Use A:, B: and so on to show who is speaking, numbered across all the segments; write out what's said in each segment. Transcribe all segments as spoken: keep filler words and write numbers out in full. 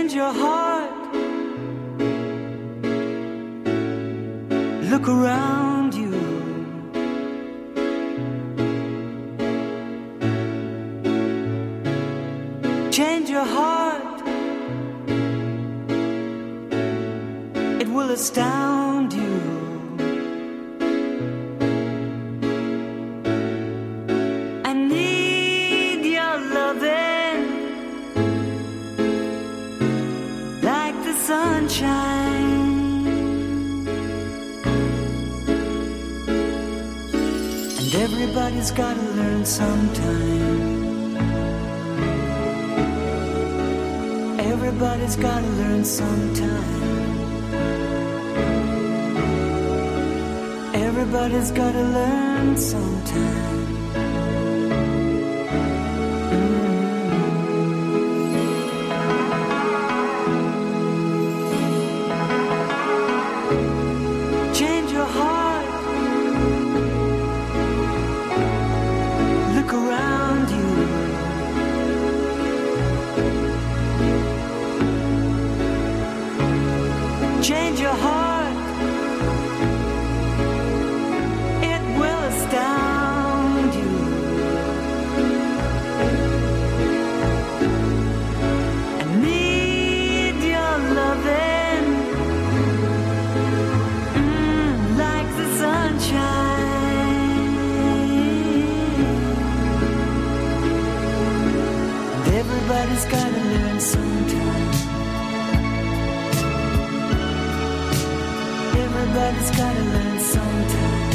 A: Change your heart. Look around you. Change your heart. It will astound you. I need your loving like the sunshine. And everybody's gotta learn sometime. Everybody's gotta learn sometime. Everybody's gotta learn sometime. Change your heart. Look around you. Change your heart. It will astound you. I need your loving mm, like the sunshine. And everybody's gotta learn sometime. Everybody's gotta learn sometime.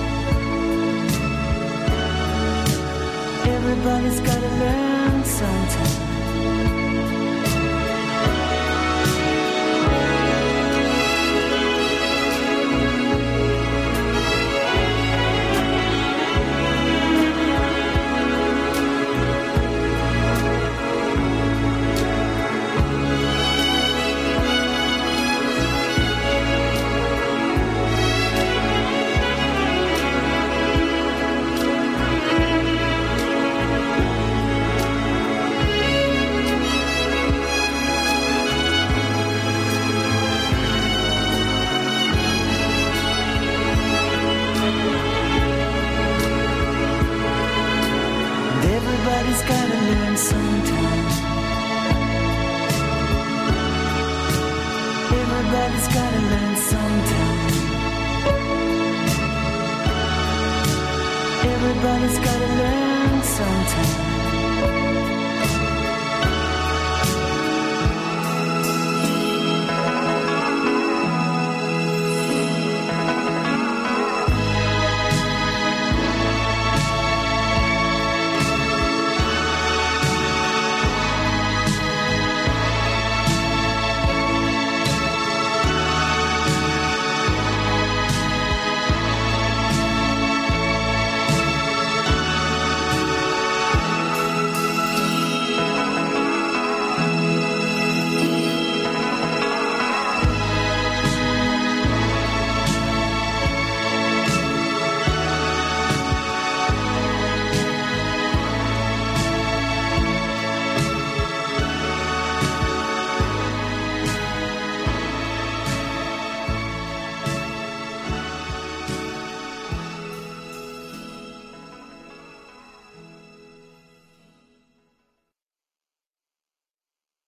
A: Everybody's gotta learn sometime. Everybody's gotta learn sometime. Everybody's gotta learn sometime. Everybody's gotta learn sometime.